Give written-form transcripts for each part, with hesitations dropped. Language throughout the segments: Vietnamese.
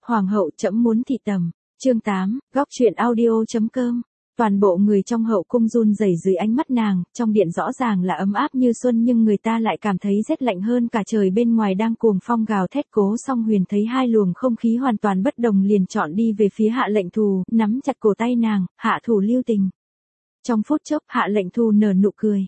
Hoàng hậu trẫm muốn thị tầm. Chương 8, góc truyện audio.com. Toàn bộ người trong hậu cung run rẩy dưới ánh mắt nàng, trong điện rõ ràng là ấm áp như xuân nhưng người ta lại cảm thấy rét lạnh hơn cả trời bên ngoài đang cuồng phong gào thét. Cố Song Huyền thấy hai luồng không khí hoàn toàn bất đồng liền chọn đi về phía Hạ Lệnh Thù, nắm chặt cổ tay nàng, hạ thủ lưu tình. Trong phút chốc Hạ Lệnh Thù nở nụ cười.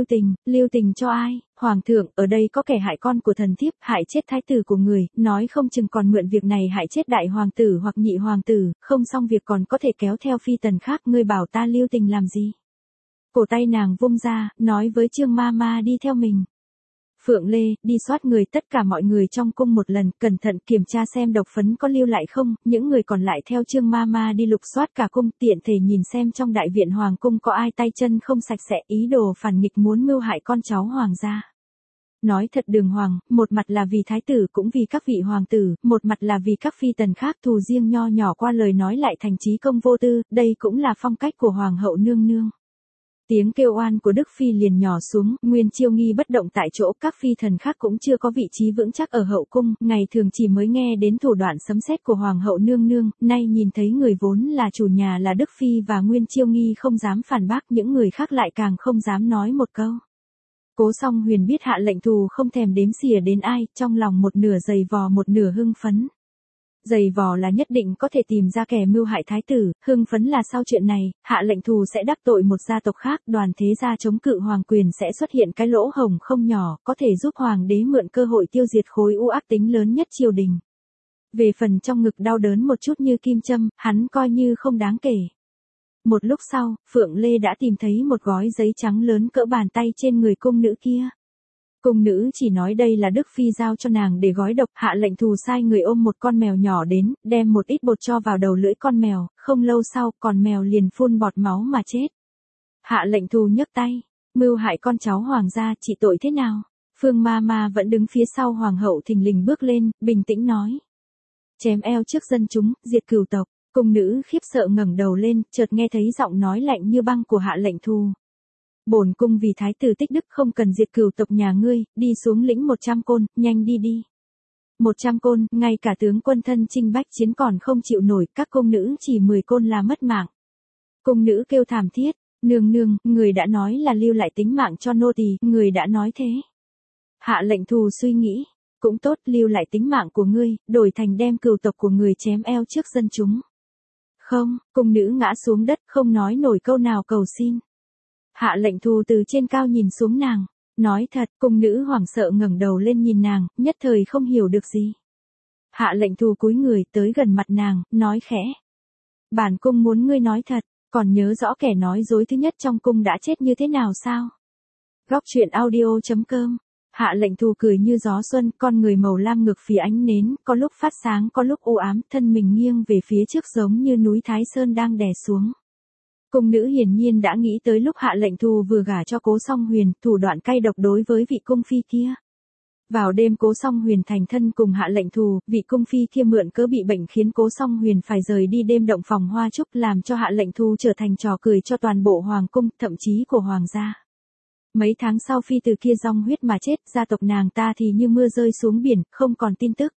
Lưu tình cho ai? Hoàng thượng, ở đây có kẻ hại con của thần thiếp, hại chết thái tử của người, nói không chừng còn mượn việc này hại chết đại hoàng tử hoặc nhị hoàng tử, không xong việc còn có thể kéo theo phi tần khác, ngươi bảo ta lưu tình làm gì? Cổ tay nàng vung ra, nói với Trương Ma Ma đi theo mình. Phượng Lê, đi soát người tất cả mọi người trong cung một lần, cẩn thận kiểm tra xem độc phấn có lưu lại không, những người còn lại theo Trương Ma Ma đi lục soát cả cung, tiện thể nhìn xem trong đại viện hoàng cung có ai tay chân không sạch sẽ, ý đồ phản nghịch muốn mưu hại con cháu hoàng gia. Nói thật đường hoàng, một mặt là vì thái tử cũng vì các vị hoàng tử, một mặt là vì các phi tần khác, thù riêng nho nhỏ qua lời nói lại thành trí công vô tư, đây cũng là phong cách của hoàng hậu nương nương. Tiếng kêu oan của Đức Phi liền nhỏ xuống, Nguyên Chiêu Nghi bất động tại chỗ, các phi thần khác cũng chưa có vị trí vững chắc ở hậu cung, ngày thường chỉ mới nghe đến thủ đoạn sấm sét của hoàng hậu nương nương, nay nhìn thấy người vốn là chủ nhà là Đức Phi và Nguyên Chiêu Nghi không dám phản bác, những người khác lại càng không dám nói một câu. Cố Song Huyền biết Hạ Lệnh Thù không thèm đếm xỉa đến ai, trong lòng một nửa dày vò một nửa hưng phấn. Dày vò là nhất định có thể tìm ra kẻ mưu hại thái tử, hưng phấn là sau chuyện này, Hạ Lệnh Thù sẽ đắc tội một gia tộc khác, đoàn thế gia chống cự hoàng quyền sẽ xuất hiện cái lỗ hổng không nhỏ, có thể giúp hoàng đế mượn cơ hội tiêu diệt khối u ác tính lớn nhất triều đình. Về phần trong ngực đau đớn một chút như kim châm, hắn coi như không đáng kể. Một lúc sau, Phượng Lê đã tìm thấy một gói giấy trắng lớn cỡ bàn tay trên người cung nữ kia. Cung nữ chỉ nói đây là Đức Phi giao cho nàng để gói độc, Hạ Lệnh Thù sai người ôm một con mèo nhỏ đến, đem một ít bột cho vào đầu lưỡi con mèo, không lâu sau, con mèo liền phun bọt máu mà chết. Hạ Lệnh Thù nhấc tay, mưu hại con cháu hoàng gia, trị tội thế nào? Phương Ma Ma vẫn đứng phía sau hoàng hậu thình lình bước lên, bình tĩnh nói. Chém eo trước dân chúng, diệt cửu tộc. Cung nữ khiếp sợ ngẩng đầu lên, chợt nghe thấy giọng nói lạnh như băng của Hạ Lệnh Thù. Bổn cung vì thái tử tích đức không cần diệt cửu tộc nhà ngươi, đi xuống lĩnh 100 côn, nhanh đi. 100 côn, ngay cả tướng quân thân chinh bách chiến còn không chịu nổi, các cung nữ chỉ 10 côn là mất mạng. Cung nữ kêu thảm thiết, nương, người đã nói là lưu lại tính mạng cho nô tỳ, người đã nói thế. Hạ Lệnh Thù suy nghĩ, cũng tốt, lưu lại tính mạng của ngươi, đổi thành đem cửu tộc của người chém eo trước dân chúng. Không, cung nữ ngã xuống đất, không nói nổi câu nào cầu xin. Hạ Lệnh Thù từ trên cao nhìn xuống nàng, nói thật, cung nữ hoảng sợ ngẩng đầu lên nhìn nàng, nhất thời không hiểu được gì. Hạ Lệnh Thù cúi người tới gần mặt nàng, nói khẽ. Bản cung muốn ngươi nói thật, còn nhớ rõ kẻ nói dối thứ nhất trong cung đã chết như thế nào sao? Góc truyện audio.com. Hạ Lệnh Thù cười như gió xuân, con người màu lam ngực phía ánh nến, có lúc phát sáng có lúc u ám, thân mình nghiêng về phía trước giống như núi Thái Sơn đang đè xuống. Cung nữ hiển nhiên đã nghĩ tới lúc Hạ Lệnh Thù vừa gả cho Cố Song Huyền, thủ đoạn cay độc đối với vị cung phi kia. Vào đêm Cố Song Huyền thành thân cùng Hạ Lệnh Thù, vị cung phi kia mượn cớ bị bệnh khiến Cố Song Huyền phải rời đi đêm động phòng hoa trúc, làm cho Hạ Lệnh Thù trở thành trò cười cho toàn bộ hoàng cung, thậm chí của hoàng gia. Mấy tháng sau phi từ kia dòng huyết mà chết, gia tộc nàng ta thì như mưa rơi xuống biển, không còn tin tức.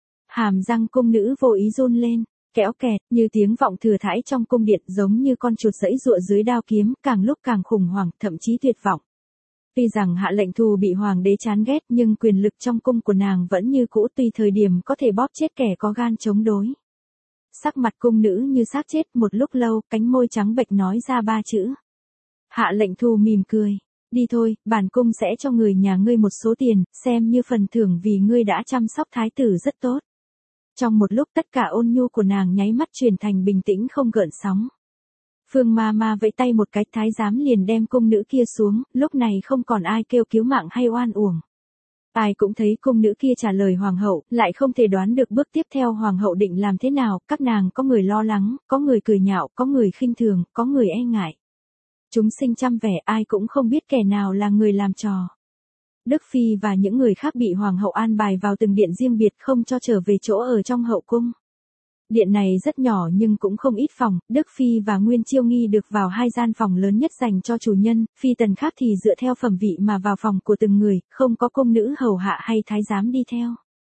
Hàm răng cung nữ vô ý run lên, kéo kẹt, như tiếng vọng thừa thãi trong cung điện, giống như con chuột giãy giụa dưới đao kiếm, càng lúc càng khủng hoảng, thậm chí tuyệt vọng. Tuy rằng Hạ Lệnh Thù bị hoàng đế chán ghét, nhưng quyền lực trong cung của nàng vẫn như cũ, tùy thời điểm có thể bóp chết kẻ có gan chống đối. Sắc mặt cung nữ như xác chết, một lúc lâu, cánh môi trắng bệch nói ra 3 chữ. Hạ Lệnh Thù mỉm cười. Đi thôi, bản cung sẽ cho người nhà ngươi một số tiền, xem như phần thưởng vì ngươi đã chăm sóc thái tử rất tốt. Trong một lúc tất cả ôn nhu của nàng nháy mắt chuyển thành bình tĩnh không gợn sóng. Phương Ma Ma vẫy tay một cái, thái giám liền đem cung nữ kia xuống, lúc này không còn ai kêu cứu mạng hay oan uổng. Ai cũng thấy cung nữ kia trả lời hoàng hậu, lại không thể đoán được bước tiếp theo hoàng hậu định làm thế nào, các nàng có người lo lắng, có người cười nhạo, có người khinh thường, có người e ngại. Chúng sinh trăm vẻ, ai cũng không biết kẻ nào là người làm trò. Đức Phi và những người khác bị hoàng hậu an bài vào từng điện riêng biệt, không cho trở về chỗ ở trong hậu cung. Điện này rất nhỏ nhưng cũng không ít phòng, Đức Phi và Nguyên Chiêu Nghi được vào 2 gian phòng lớn nhất dành cho chủ nhân, phi tần khác thì dựa theo phẩm vị mà vào phòng của từng người, không có cung nữ hầu hạ hay thái giám đi theo.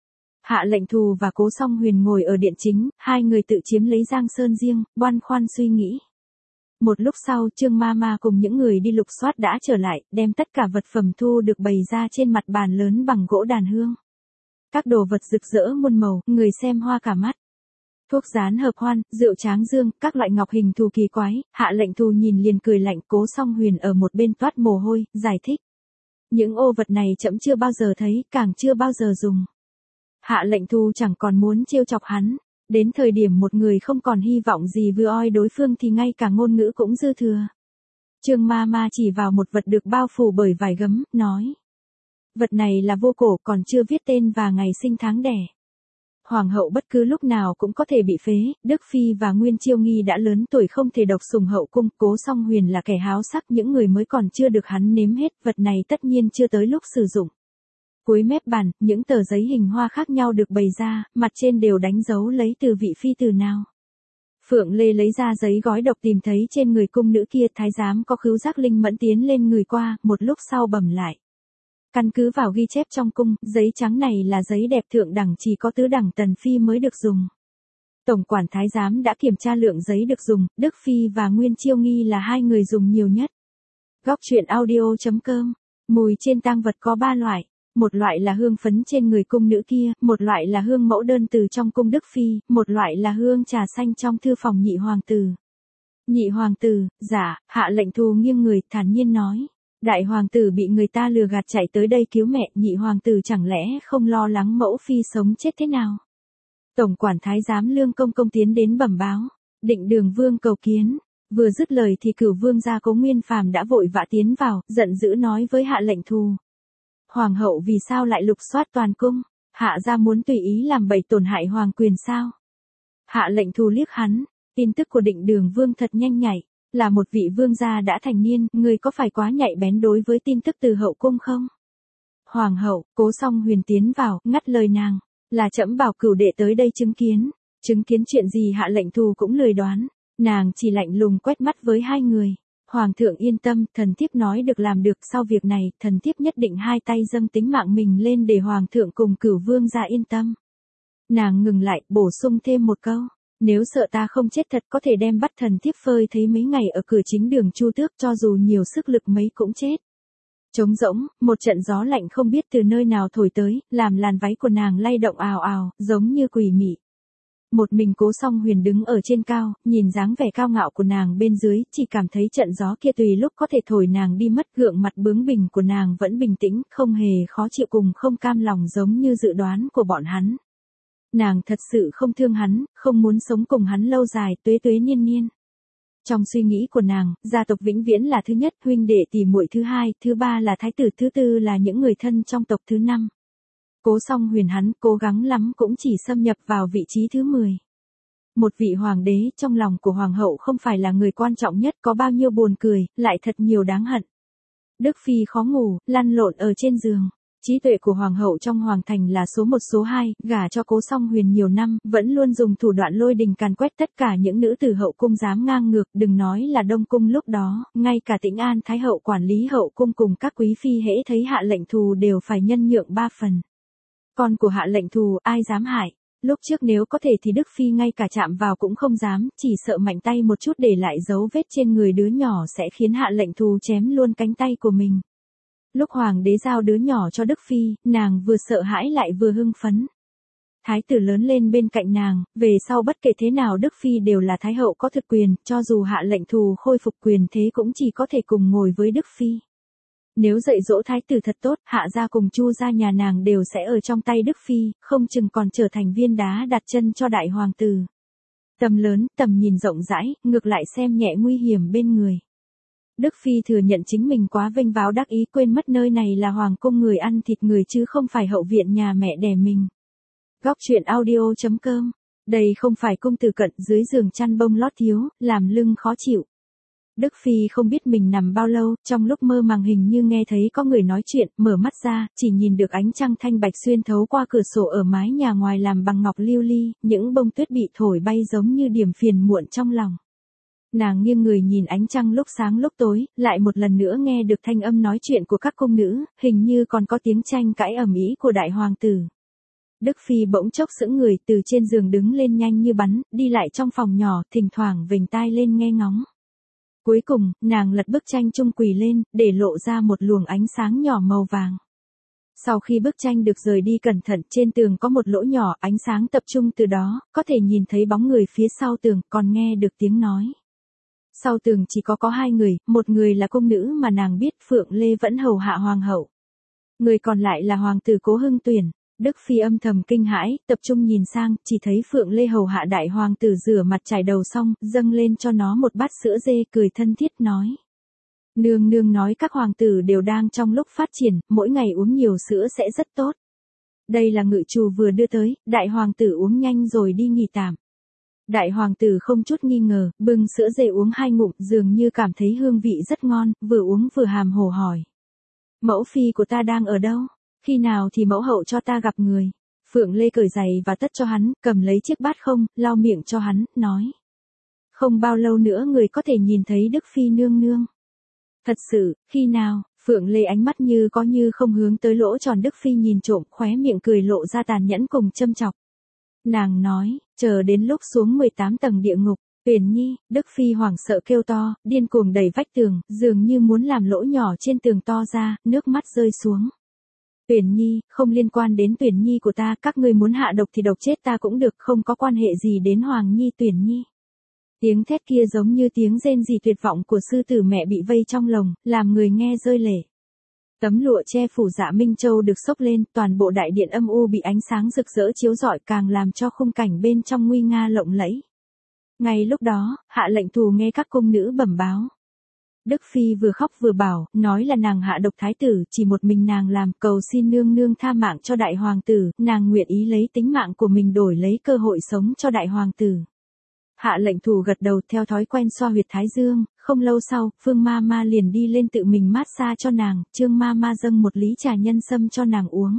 Hạ Lệnh Thù và Cố Song Huyền ngồi ở điện chính, hai người tự chiếm lấy Giang Sơn riêng, băn khoăn suy nghĩ. Một lúc sau, Trương Mama cùng những người đi lục soát đã trở lại, đem tất cả vật phẩm thu được bày ra trên mặt bàn lớn bằng gỗ đàn hương. Các đồ vật rực rỡ muôn màu, người xem hoa cả mắt. Thuốc dán hợp hoan, rượu tráng dương, các loại ngọc hình thù kỳ quái, Hạ Lệnh Thù nhìn liền cười lạnh. Cố Song Huyền ở một bên toát mồ hôi, giải thích. Những ô vật này trẫm chưa bao giờ thấy, càng chưa bao giờ dùng. Hạ Lệnh Thù chẳng còn muốn trêu chọc hắn. Đến thời điểm một người không còn hy vọng gì vừa oi đối phương thì ngay cả ngôn ngữ cũng dư thừa. Trương Mama chỉ vào một vật được bao phủ bởi vải gấm, nói. Vật này là vô cổ, còn chưa viết tên và ngày sinh tháng đẻ. Hoàng hậu bất cứ lúc nào cũng có thể bị phế, Đức Phi và Nguyên Chiêu Nghi đã lớn tuổi không thể độc sủng hậu cung, Cố Song Huyền là kẻ háo sắc, những người mới còn chưa được hắn nếm hết, vật này tất nhiên chưa tới lúc sử dụng. Cuối mép bàn, những tờ giấy hình hoa khác nhau được bày ra, mặt trên đều đánh dấu lấy từ vị phi từ nào. Phượng Lê lấy ra giấy gói độc tìm thấy trên người cung nữ kia, thái giám có khứu giác linh mẫn tiến lên người qua, một lúc sau bẩm lại. Căn cứ vào ghi chép trong cung, giấy trắng này là giấy đẹp thượng đẳng, chỉ có tứ đẳng tần phi mới được dùng. Tổng quản thái giám đã kiểm tra lượng giấy được dùng, Đức Phi và Nguyên Chiêu Nghi là hai người dùng nhiều nhất. Góc truyện audio.com. Mùi trên tang vật có 3 loại. Một loại là hương phấn trên người cung nữ kia, một loại là hương mẫu đơn từ trong cung Đức Phi, một loại là hương trà xanh trong thư phòng nhị hoàng tử. Nhị hoàng tử, dạ, Hạ Lệnh Thù nghiêng người, thản nhiên nói. Đại hoàng tử bị người ta lừa gạt chạy tới đây cứu mẹ, nhị hoàng tử chẳng lẽ không lo lắng mẫu phi sống chết thế nào? Tổng quản thái giám Lương Công Công tiến đến bẩm báo. Định Đường Vương cầu kiến. Vừa dứt lời thì Cửu Vương gia Cố Nguyên Phàm đã vội vã tiến vào, giận dữ nói với Hạ Lệnh Thù. Hoàng hậu vì sao lại lục soát toàn cung? Hạ gia muốn tùy ý làm bậy tổn hại hoàng quyền sao? Hạ Lệnh Thù liếc hắn. Tin tức của Định Đường Vương thật nhanh nhạy. Là một vị vương gia đã thành niên, người có phải quá nhạy bén đối với tin tức từ hậu cung không? Hoàng hậu, Cố Song Huyền tiến vào, ngắt lời nàng. Là trẫm bảo Cửu đệ tới đây chứng kiến. Chứng kiến chuyện gì? Hạ Lệnh Thù cũng lười đoán. Nàng chỉ lạnh lùng quét mắt với hai người. Hoàng thượng yên tâm, thần thiếp nói được làm được, sau việc này, thần thiếp nhất định hai tay dâng tính mạng mình lên để hoàng thượng cùng Cửu vương gia yên tâm. Nàng ngừng lại, bổ sung thêm một câu. Nếu sợ ta không chết thật có thể đem bắt thần thiếp phơi thấy mấy ngày ở cửa chính đường Chu Tước, cho dù nhiều sức lực mấy cũng chết. Trống rỗng, một trận gió lạnh không biết từ nơi nào thổi tới, làm làn váy của nàng lay động ào ào, giống như quỷ mị. Một mình Cố Song Huyền đứng ở trên cao, nhìn dáng vẻ cao ngạo của nàng bên dưới, chỉ cảm thấy trận gió kia tùy lúc có thể thổi nàng đi mất. Gượng mặt bướng bỉnh của nàng vẫn bình tĩnh, không hề khó chịu cùng không cam lòng giống như dự đoán của bọn hắn. Nàng thật sự không thương hắn, không muốn sống cùng hắn lâu dài, tuế tuế niên niên. Trong suy nghĩ của nàng, gia tộc vĩnh viễn là thứ nhất, huynh đệ tỷ muội thứ hai, thứ ba là thái tử, thứ tư là những người thân trong tộc, thứ năm. Cố Song Huyền hắn cố gắng lắm cũng chỉ xâm nhập vào vị trí thứ 10. Một vị hoàng đế trong lòng của hoàng hậu không phải là người quan trọng nhất, có bao nhiêu buồn cười, lại thật nhiều đáng hận. Đức Phi khó ngủ, lăn lộn ở trên giường. Trí tuệ của hoàng hậu trong hoàng thành là số 1 số 2, gả cho Cố Song Huyền nhiều năm, vẫn luôn dùng thủ đoạn lôi đình càn quét tất cả những nữ tử hậu cung dám ngang ngược, đừng nói là Đông cung lúc đó, ngay cả Tĩnh An Thái hậu quản lý hậu cung cùng các quý phi hễ thấy Hạ Lệnh Thù đều phải nhân nhượng 3 phần. Con của Hạ Lệnh Thù ai dám hại? Lúc trước nếu có thể thì Đức Phi ngay cả chạm vào cũng không dám, chỉ sợ mạnh tay một chút để lại dấu vết trên người đứa nhỏ sẽ khiến Hạ Lệnh Thù chém luôn cánh tay của mình. Lúc hoàng đế giao đứa nhỏ cho Đức Phi, nàng vừa sợ hãi lại vừa hưng phấn. Thái tử lớn lên bên cạnh nàng, về sau bất kể thế nào Đức Phi đều là thái hậu có thực quyền, cho dù Hạ Lệnh Thù khôi phục quyền thế cũng chỉ có thể cùng ngồi với Đức Phi. Nếu dạy dỗ thái tử thật tốt, Hạ gia cùng Chu gia nhà nàng đều sẽ ở trong tay Đức Phi, không chừng còn trở thành viên đá đặt chân cho đại hoàng tử. Tầm lớn, tầm nhìn rộng rãi, ngược lại xem nhẹ nguy hiểm bên người. Đức Phi thừa nhận chính mình quá vênh váo đắc ý, quên mất nơi này là hoàng cung người ăn thịt người chứ không phải hậu viện nhà mẹ đẻ mình. Góc truyện audio.com. Đây không phải cung từ cận, dưới giường chăn bông lót thiếu, làm lưng khó chịu. Đức Phi không biết mình nằm bao lâu, trong lúc mơ màng hình như nghe thấy có người nói chuyện, mở mắt ra, chỉ nhìn được ánh trăng thanh bạch xuyên thấu qua cửa sổ ở mái nhà ngoài làm bằng ngọc lưu ly, những bông tuyết bị thổi bay giống như điểm phiền muộn trong lòng. Nàng nghiêng người nhìn ánh trăng lúc sáng lúc tối, lại một lần nữa nghe được thanh âm nói chuyện của các cung nữ, hình như còn có tiếng tranh cãi ầm ĩ của đại hoàng tử. Đức Phi bỗng chốc sững người, từ trên giường đứng lên nhanh như bắn, đi lại trong phòng nhỏ, thỉnh thoảng vểnh tai lên nghe ngóng. Cuối cùng, nàng lật bức tranh chung quỳ lên, để lộ ra một luồng ánh sáng nhỏ màu vàng. Sau khi bức tranh được rời đi cẩn thận, trên tường có một lỗ nhỏ, ánh sáng tập trung từ đó, có thể nhìn thấy bóng người phía sau tường, còn nghe được tiếng nói. Sau tường chỉ có hai người, một người là cung nữ mà nàng biết, Phượng Lê vẫn hầu hạ hoàng hậu. Người còn lại là hoàng tử Cố Hưng Tuyển. Đức Phi âm thầm kinh hãi, tập trung nhìn sang, chỉ thấy Phượng Lê hầu hạ đại hoàng tử rửa mặt chải đầu xong, dâng lên cho nó một bát sữa dê, cười thân thiết nói. Nương nương nói các hoàng tử đều đang trong lúc phát triển, mỗi ngày uống nhiều sữa sẽ rất tốt. Đây là ngự trù vừa đưa tới, đại hoàng tử uống nhanh rồi đi nghỉ tạm. Đại hoàng tử không chút nghi ngờ, bưng sữa dê uống 2 ngụm, dường như cảm thấy hương vị rất ngon, vừa uống vừa hàm hồ hỏi. Mẫu phi của ta đang ở đâu? Khi nào thì mẫu hậu cho ta gặp người? Phượng Lê cởi giày và tất cho hắn, cầm lấy chiếc bát không, lau miệng cho hắn, nói. Không bao lâu nữa người có thể nhìn thấy Đức Phi nương nương. Thật sự, khi nào? Phượng Lê ánh mắt như có như không hướng tới lỗ tròn Đức Phi nhìn trộm, khóe miệng cười lộ ra tàn nhẫn cùng châm chọc. Nàng nói, chờ đến lúc xuống 18 tầng địa ngục. Tuyển Nhi, Đức Phi hoảng sợ kêu to, điên cuồng đẩy vách tường, dường như muốn làm lỗ nhỏ trên tường to ra, nước mắt rơi xuống. Tuyển Nhi, không liên quan đến Tuyển Nhi của ta, các ngươi muốn hạ độc thì độc chết ta cũng được, không có quan hệ gì đến Hoàng Nhi Tuyển Nhi. Tiếng thét kia giống như tiếng rên rỉ tuyệt vọng của sư tử mẹ bị vây trong lồng, làm người nghe rơi lệ. Tấm lụa che phủ Dạ Minh Châu được xốc lên, toàn bộ đại điện âm u bị ánh sáng rực rỡ chiếu rọi, càng làm cho khung cảnh bên trong nguy nga lộng lẫy. Ngay lúc đó, Hạ Lệnh Thù nghe các cung nữ bẩm báo. Đức Phi vừa khóc vừa bảo, nói là nàng hạ độc thái tử, chỉ một mình nàng làm, cầu xin nương nương tha mạng cho đại hoàng tử, nàng nguyện ý lấy tính mạng của mình đổi lấy cơ hội sống cho đại hoàng tử. Hạ Lệnh Thù gật đầu, theo thói quen xoa huyệt thái dương, không lâu sau, Phương Ma Ma liền đi lên tự mình mát xa cho nàng, Trương Ma Ma dâng một lý trà nhân sâm cho nàng uống.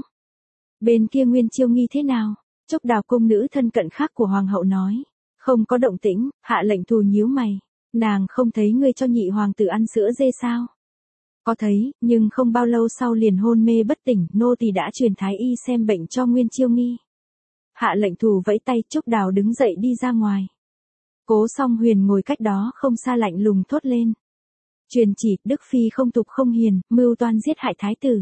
Bên kia Nguyên Chiêu Nghi thế nào? Trúc Đào cung nữ thân cận khác của hoàng hậu nói. Không có động tĩnh. Hạ Lệnh Thù nhíu mày. Nàng không thấy ngươi cho nhị hoàng tử ăn sữa dê sao? Có thấy, nhưng không bao lâu sau liền hôn mê bất tỉnh, nô tỳ đã truyền thái y xem bệnh cho Nguyên Chiêu Nghi. Hạ Lệnh Thù vẫy tay, Trúc Đào đứng dậy đi ra ngoài. Cố Song Huyền ngồi cách đó không xa lạnh lùng thốt lên. Truyền chỉ, Đức Phi không tục không hiền, mưu toan giết hại thái tử.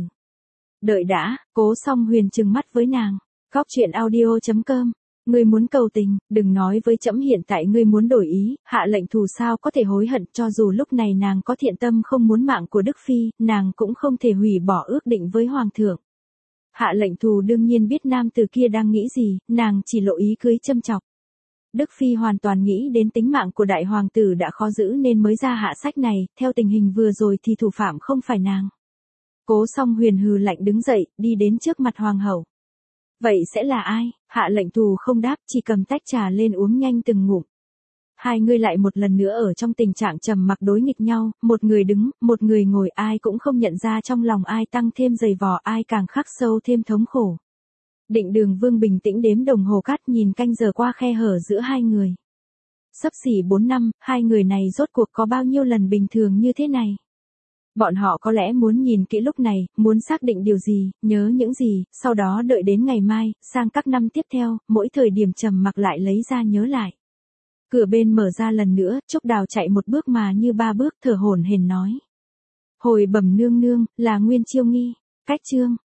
Đợi đã, Cố Song Huyền trừng mắt với nàng. Góc truyện audio.com. Ngươi muốn cầu tình, đừng nói với trẫm hiện tại ngươi muốn đổi ý, Hạ Lệnh Thù sao có thể hối hận, cho dù lúc này nàng có thiện tâm không muốn mạng của Đức Phi, nàng cũng không thể hủy bỏ ước định với Hoàng thượng. Hạ Lệnh Thù đương nhiên biết nam tử kia đang nghĩ gì, nàng chỉ lộ ý cưới châm chọc. Đức Phi hoàn toàn nghĩ đến tính mạng của đại hoàng tử đã khó giữ nên mới ra hạ sách này, theo tình hình vừa rồi thì thủ phạm không phải nàng. Cố Song Huyền hừ lạnh đứng dậy, đi đến trước mặt hoàng hậu. Vậy sẽ là ai? Hạ Lệnh Thù không đáp, chỉ cầm tách trà lên uống nhanh từng ngụm. Hai người lại một lần nữa ở trong tình trạng trầm mặc đối nghịch nhau, một người đứng, một người ngồi, ai cũng không nhận ra trong lòng ai tăng thêm dày vò, ai càng khắc sâu thêm thống khổ. Định Đường Vương bình tĩnh đếm đồng hồ cát, nhìn canh giờ qua khe hở giữa hai người. Xấp xỉ 4 năm, hai người này rốt cuộc có bao nhiêu lần bình thường như thế này? Bọn họ có lẽ muốn nhìn kỹ lúc này, muốn xác định điều gì, nhớ những gì, sau đó đợi đến ngày mai, sang các năm tiếp theo, mỗi thời điểm trầm mặc lại lấy ra nhớ lại. Cửa bên mở ra lần nữa, Trúc Đào chạy một bước mà như 3 bước, thở hổn hển nói. Hồi bẩm nương nương, là Nguyên Chiêu Nghi. Cách chương